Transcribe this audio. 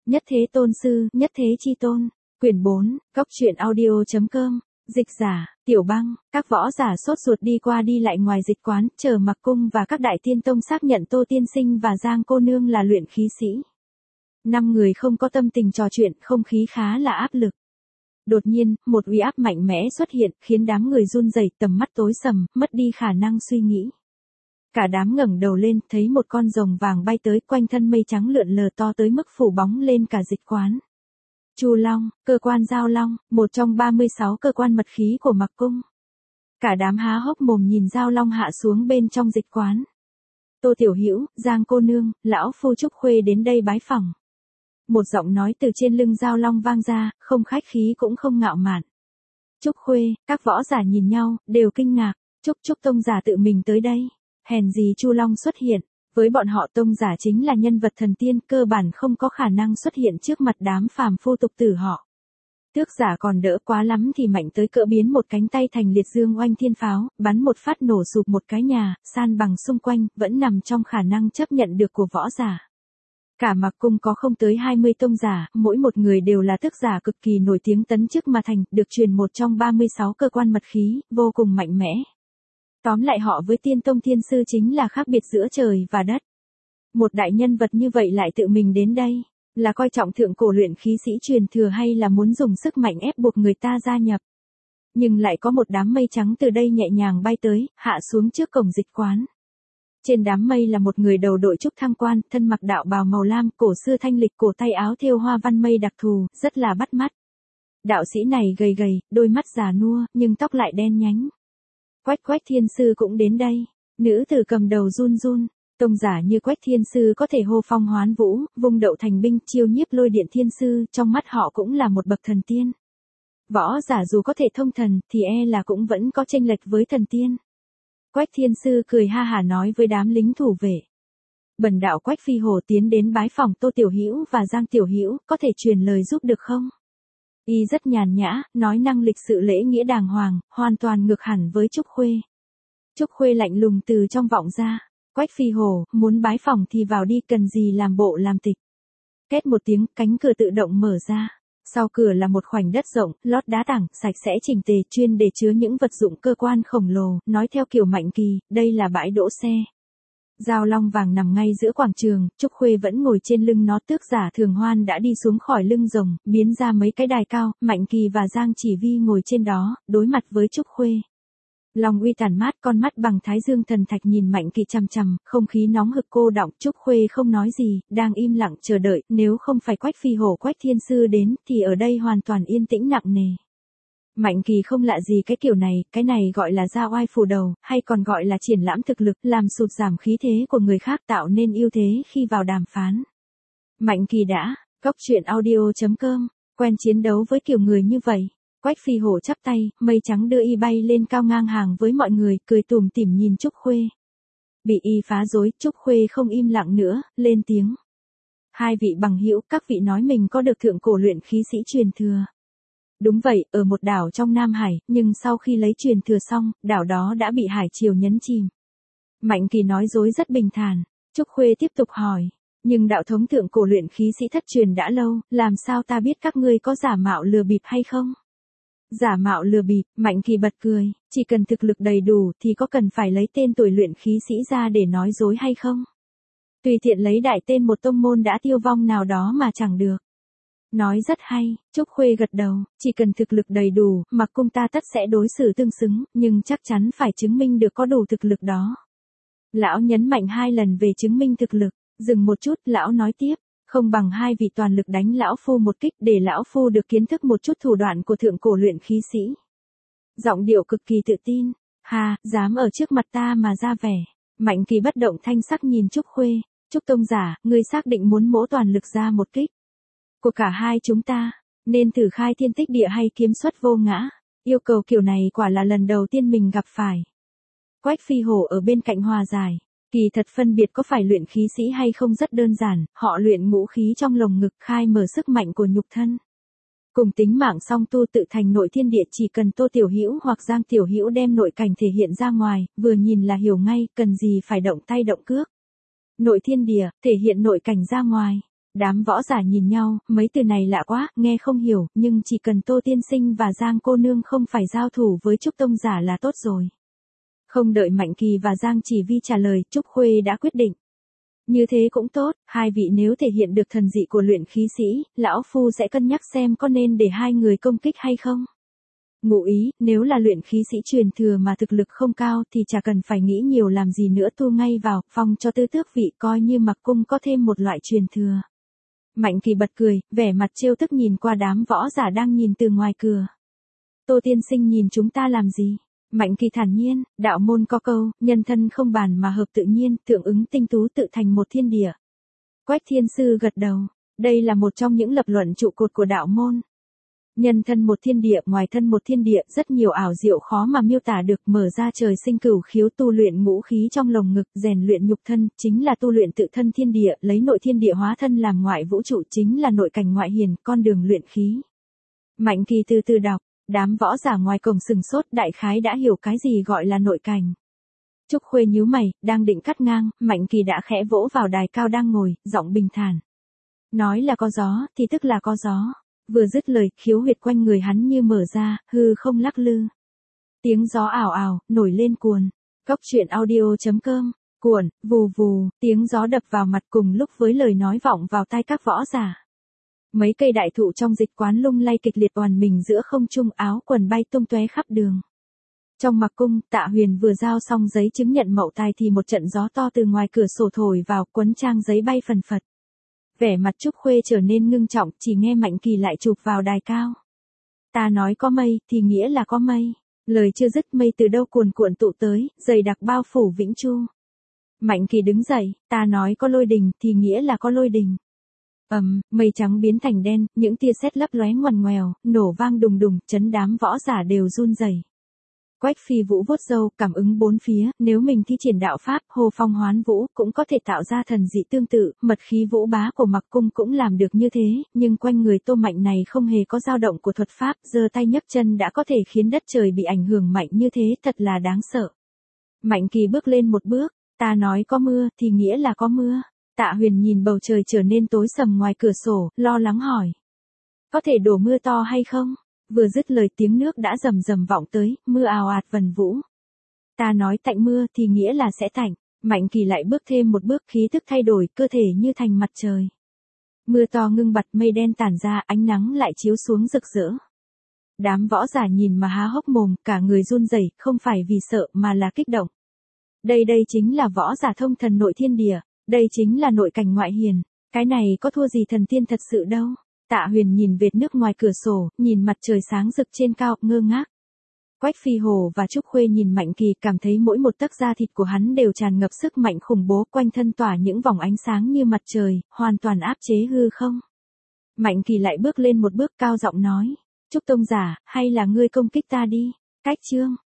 Nhất thế tôn sư, nhất thế chi tôn. Quyển 4, Cốc truyện audio.com. Dịch giả, Tiểu Băng, các võ giả sốt ruột đi qua đi lại ngoài dịch quán, chờ Mặc Cung và các đại tiên tông xác nhận Tô Tiên Sinh và Giang cô nương là luyện khí sĩ. 5 người không có tâm tình trò chuyện, không khí khá là áp lực. Đột nhiên, một uy áp mạnh mẽ xuất hiện, khiến đám người run rẩy, tầm mắt tối sầm, mất đi khả năng suy nghĩ. Cả đám ngẩng đầu lên, thấy một con rồng vàng bay tới, quanh thân mây trắng lượn lờ to tới mức phủ bóng lên cả dịch quán. Chu Long, cơ quan Giao Long, một trong 36 cơ quan mật khí của Mặc Cung. Cả đám há hốc mồm nhìn Giao Long hạ xuống bên trong dịch quán. Tô Tiểu Hữu, Giang cô nương, lão phu Trúc Khuê đến đây bái phỏng. Một giọng nói từ trên lưng Giao Long vang ra, không khách khí cũng không ngạo mạn. Trúc Khuê, các võ giả nhìn nhau, đều kinh ngạc. Trúc tông giả tự mình tới đây. Hèn gì Chu Long xuất hiện. Với bọn họ tông giả chính là nhân vật thần tiên, cơ bản không có khả năng xuất hiện trước mặt đám phàm phu tục tử họ. Tước giả còn đỡ, quá lắm thì mạnh tới cỡ biến một cánh tay thành liệt dương oanh thiên pháo, bắn một phát nổ sụp một cái nhà, san bằng xung quanh, vẫn nằm trong khả năng chấp nhận được của võ giả. Cả Mặc Cung có không tới 20 tông giả, mỗi một người đều là tước giả cực kỳ nổi tiếng tấn chức mà thành, được truyền một trong 36 cơ quan mật khí, vô cùng mạnh mẽ. Tóm lại họ với tiên tông thiên sư chính là khác biệt giữa trời và đất. Một đại nhân vật như vậy lại tự mình đến đây, là coi trọng thượng cổ luyện khí sĩ truyền thừa hay là muốn dùng sức mạnh ép buộc người ta gia nhập. Nhưng lại có một đám mây trắng từ đây nhẹ nhàng bay tới, hạ xuống trước cổng dịch quán. Trên đám mây là một người đầu đội trúc thăng quan, thân mặc đạo bào màu lam, cổ xưa thanh lịch, cổ tay áo thêu hoa văn mây đặc thù, rất là bắt mắt. Đạo sĩ này gầy gầy, đôi mắt già nua, nhưng tóc lại đen nhánh. Quách thiên sư cũng đến đây. Nữ tử cầm đầu run run. Tông giả như Quách thiên sư có thể hô phong hoán vũ, vung đậu thành binh, chiêu nhiếp lôi điện thiên sư, trong mắt họ cũng là một bậc thần tiên. Võ giả dù có thể thông thần, thì e là cũng vẫn có chênh lệch với thần tiên. Quách thiên sư cười ha hả nói với đám lính thủ vệ. Bần đạo Quách Phi Hổ tiến đến bái phỏng Tô Tiểu Hữu và Giang Tiểu Hữu, có thể truyền lời giúp được không? Y rất nhàn nhã, nói năng lịch sự lễ nghĩa đàng hoàng, hoàn toàn ngược hẳn với Trúc Khuê. Trúc Khuê lạnh lùng từ trong vọng ra. Quách Phi Hổ, muốn bái phỏng thì vào đi, cần gì làm bộ làm tịch. Két một tiếng, cánh cửa tự động mở ra. Sau cửa là một khoảnh đất rộng, lót đá tảng, sạch sẽ chỉnh tề, chuyên để chứa những vật dụng cơ quan khổng lồ, nói theo kiểu Mạnh Kỳ, đây là bãi đỗ xe. Giao Long vàng nằm ngay giữa quảng trường, Trúc Khuê vẫn ngồi trên lưng nó, tước giả Thường Hoan đã đi xuống khỏi lưng rồng, biến ra mấy cái đài cao, Mạnh Kỳ và Giang Chỉ Vi ngồi trên đó, đối mặt với Trúc Khuê. Long uy tản mát, con mắt bằng thái dương thần thạch nhìn Mạnh Kỳ chằm chằm, không khí nóng hực cô đọng. Trúc Khuê không nói gì, đang im lặng chờ đợi, nếu không phải Quách Phi Hổ Quách Thiên Sư đến, thì ở đây hoàn toàn yên tĩnh nặng nề. Mạnh Kỳ không lạ gì cái kiểu này, cái này gọi là ra oai phủ đầu, hay còn gọi là triển lãm thực lực, làm sụt giảm khí thế của người khác, tạo nên ưu thế khi vào đàm phán. Mạnh Kỳ đã, Cốc truyện audio.com, quen chiến đấu với kiểu người như vậy. Quách Phi Hổ chắp tay, mây trắng đưa y bay lên cao ngang hàng với mọi người, cười tủm tỉm nhìn Trúc Khuê. Bị y phá rối, Trúc Khuê không im lặng nữa, lên tiếng. Hai vị bằng hữu, các vị nói mình có được thượng cổ luyện khí sĩ truyền thừa. Đúng vậy, ở một đảo trong Nam Hải, nhưng sau khi lấy truyền thừa xong, đảo đó đã bị hải triều nhấn chìm. Mạnh Kỳ nói dối rất bình thản. Trúc Khuê tiếp tục hỏi. Nhưng đạo thống thượng cổ luyện khí sĩ thất truyền đã lâu, làm sao ta biết các ngươi có giả mạo lừa bịp hay không? Giả mạo lừa bịp, Mạnh Kỳ bật cười, chỉ cần thực lực đầy đủ thì có cần phải lấy tên tuổi luyện khí sĩ ra để nói dối hay không? Tùy tiện lấy đại tên một tông môn đã tiêu vong nào đó mà chẳng được. Nói rất hay, Trúc Khuê gật đầu, chỉ cần thực lực đầy đủ, Mặc Cung ta tất sẽ đối xử tương xứng, nhưng chắc chắn phải chứng minh được có đủ thực lực đó. Lão nhấn mạnh 2 lần về chứng minh thực lực, dừng một chút, lão nói tiếp. Không bằng hai vị toàn lực đánh lão phu một kích để lão phu được kiến thức một chút thủ đoạn của thượng cổ luyện khí sĩ. Giọng điệu cực kỳ tự tin. Hà, dám ở trước mặt ta mà ra vẻ. Mạnh Kỳ bất động thanh sắc nhìn Trúc Khuê. Trúc tông giả, ngươi xác định muốn mỗ toàn lực ra một kích của cả hai chúng ta, nên thử khai thiên tích địa hay kiếm xuất vô ngã. Yêu cầu kiểu này quả là lần đầu tiên mình gặp phải. Quách Phi Hổ ở bên cạnh hòa giải. Kỳ thật phân biệt có phải luyện khí sĩ hay không rất đơn giản, họ luyện ngũ khí trong lồng ngực, khai mở sức mạnh của nhục thân. Cùng tính mạng song tu tự thành nội thiên địa, chỉ cần Tô Tiểu Hữu hoặc Giang Tiểu Hữu đem nội cảnh thể hiện ra ngoài, vừa nhìn là hiểu ngay, cần gì phải động tay động cước. Nội thiên địa, thể hiện nội cảnh ra ngoài. Đám võ giả nhìn nhau, mấy từ này lạ quá, nghe không hiểu, nhưng chỉ cần Tô tiên sinh và Giang cô nương không phải giao thủ với Trúc tông giả là tốt rồi. Không đợi Mạnh Kỳ và Giang Chỉ Vi trả lời, Trúc Khuê đã quyết định. Như thế cũng tốt, hai vị nếu thể hiện được thần dị của luyện khí sĩ, lão phu sẽ cân nhắc xem có nên để hai người công kích hay không. Ngụ ý, nếu là luyện khí sĩ truyền thừa mà thực lực không cao thì chả cần phải nghĩ nhiều làm gì nữa, tu ngay vào, phong cho tứ tước vị, coi như Mặc Cung có thêm một loại truyền thừa. Mạnh Kỳ bật cười, vẻ mặt trêu tức nhìn qua đám võ giả đang nhìn từ ngoài cửa. Tô tiên sinh nhìn chúng ta làm gì? Mạnh Kỳ thản nhiên, đạo môn có câu, nhân thân không bàn mà hợp tự nhiên, tượng ứng tinh tú tự thành một thiên địa. Quách Thiên Sư gật đầu, đây là một trong những lập luận trụ cột của đạo môn. Nhân thân một thiên địa, ngoài thân một thiên địa, rất nhiều ảo diệu khó mà miêu tả được, mở ra trời sinh cửu khiếu, tu luyện ngũ khí trong lồng ngực, rèn luyện nhục thân, chính là tu luyện tự thân thiên địa, lấy nội thiên địa hóa thân làm ngoại vũ trụ, chính là nội cảnh ngoại hiền, con đường luyện khí. Mạnh Kỳ từ từ đọc, đám võ giả ngoài cổng sừng sốt, đại khái đã hiểu cái gì gọi là nội cảnh. Trúc Khuê nhíu mày, đang định cắt ngang, Mạnh Kỳ đã khẽ vỗ vào đài cao đang ngồi, giọng bình thản. Nói là có gió, thì tức là có gió. Vừa dứt lời, khiếu huyệt quanh người hắn như mở ra, hư không lắc lư. Tiếng gió ảo ảo, nổi lên cuồn. Cốc truyện audio.com, cuồn, vù vù, tiếng gió đập vào mặt cùng lúc với lời nói vọng vào tai các võ giả. Mấy cây đại thụ trong dịch quán lung lay kịch liệt oàn mình giữa không trung, áo quần bay tung tóe khắp đường. Trong Mặc Cung, Tạ Huyền vừa giao xong giấy chứng nhận mậu tài thì một trận gió to từ ngoài cửa sổ thổi vào, quấn trang giấy bay phần phật. Vẻ mặt Trúc Khuê trở nên ngưng trọng, chỉ nghe Mạnh Kỳ lại chụp vào đài cao. Ta nói có mây, thì nghĩa là có mây. Lời chưa dứt, mây từ đâu cuồn cuộn tụ tới, dày đặc bao phủ Vĩnh Chu. Mạnh Kỳ đứng dậy, ta nói có lôi đình, thì nghĩa là có lôi đình. Mây trắng biến thành đen, những tia sét lấp lóe ngoằn ngoèo, nổ vang đùng đùng, chấn đám võ giả đều run rẩy. Quách Phi Vũ vuốt râu, cảm ứng bốn phía, nếu mình thi triển đạo pháp, Hồ Phong Hoán Vũ cũng có thể tạo ra thần dị tương tự, mật khí vũ bá của Mặc Cung cũng làm được như thế, nhưng quanh người Tô Mạnh này không hề có dao động của thuật pháp, giơ tay nhấc chân đã có thể khiến đất trời bị ảnh hưởng mạnh như thế, thật là đáng sợ. Mạnh Kỳ bước lên một bước, ta nói có mưa, thì nghĩa là có mưa. Tạ Huyền nhìn bầu trời trở nên tối sầm ngoài cửa sổ, lo lắng hỏi. Có thể đổ mưa to hay không? Vừa dứt lời tiếng nước đã rầm rầm vọng tới, mưa ào ạt vần vũ. Ta nói tạnh mưa thì nghĩa là sẽ tạnh. Mạnh Kỳ lại bước thêm một bước, khí thức thay đổi, cơ thể như thành mặt trời. Mưa to ngưng bặt, mây đen tản ra, ánh nắng lại chiếu xuống rực rỡ. Đám võ giả nhìn mà há hốc mồm, cả người run rẩy, không phải vì sợ mà là kích động. Đây chính là võ giả thông thần nội thiên địa, đây chính là nội cảnh ngoại hiền. Cái này có thua gì thần tiên thật sự đâu. Tạ Huyền nhìn vệt nước ngoài cửa sổ, nhìn mặt trời sáng rực trên cao, ngơ ngác. Quách Phi Hồ và Trúc Khuê nhìn Mạnh Kỳ, cảm thấy mỗi một tấc da thịt của hắn đều tràn ngập sức mạnh khủng bố, quanh thân tỏa những vòng ánh sáng như mặt trời, hoàn toàn áp chế hư không. Mạnh Kỳ lại bước lên một bước, cao giọng nói, Trúc tông giả, hay là ngươi công kích ta đi. Cách chương